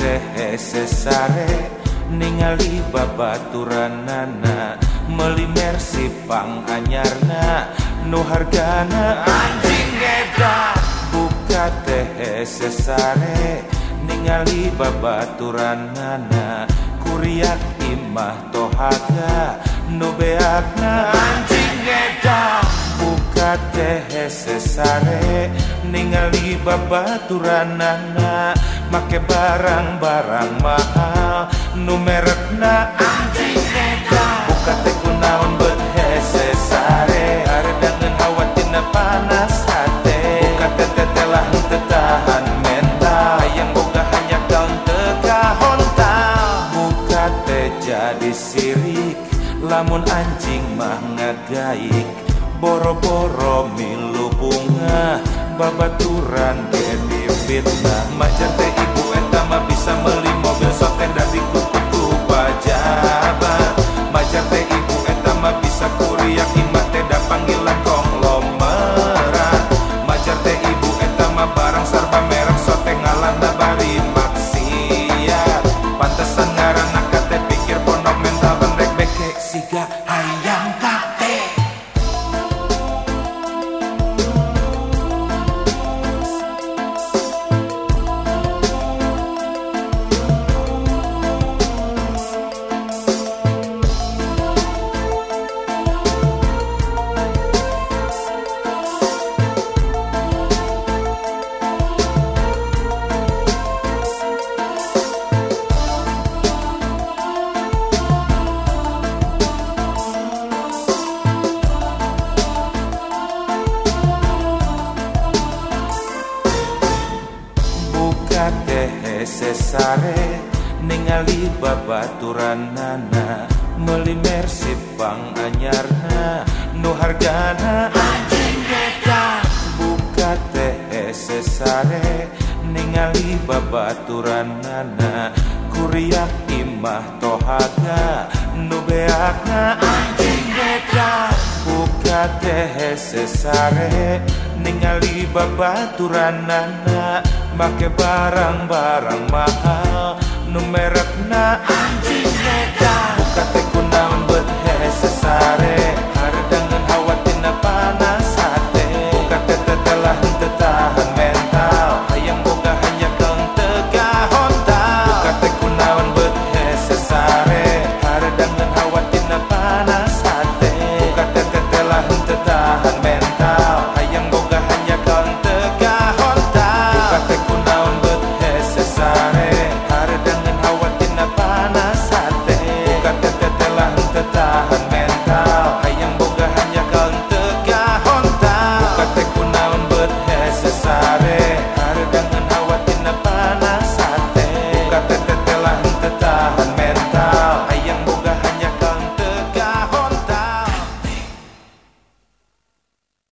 teh sesare ningali babaturanana meuli mersi pang anyarna nu hargana anjing edan. Buka teh sesare ningali babaturanana kuriak imah tohaga nu beakna anjing edan. Buka teh sesare ningali babaturanana make barang-barang mahal nu merekna anjing edan. Buka teh kunaon beut sesare haredangeun hawatina panas hate. Buka teh tetelah henteu tahan mental hayang boga hanya kaun teu kahontal. Buka teh jadi sirik lamun anjing mah ngagaik boro-boro milu bunga babaturan jadi fitnah. Macan teh ibu eta mah bisa meuli mobil soteh dari kuku pajabat. Macan teh ibu eta mah bisa kuriak imah teh da panggilan konglomerat. Macan teh ibu eta mah barang sarba merek soteh ngalahna bari maksiat. Pantesan ngaranna kate pikir pondok mental bandrek beke siga hayang kate. Teh sesare ningali babaturanana meuli mersi pang anyarna nu hargana anjing edan. Buka teh sesare ningali babaturanana kuriak imah tohaga nu beakna anjing edan. Buka teh sesare ningali babaturanana make barang-barang mahal nu merekna anjing edan. Buka teh kunaon beut sesare haredangeun hawatina panas hate. Buka teh tetelah henteu tahan mental hayang boga hanya kaun teu kahontal. Buka teh kunaon beut sesare haredangeun hawatina panas hate. Buka teh tetelah henteu tahan mental hayang boga hanya kaun teu kahontal. Buka teh kunaon beut sesare haredangeun hawatina panas hate. Buka teh tetelah henteu tahan mental hayang boga hanya kaun teu kahontal. Buka teh kunaon beut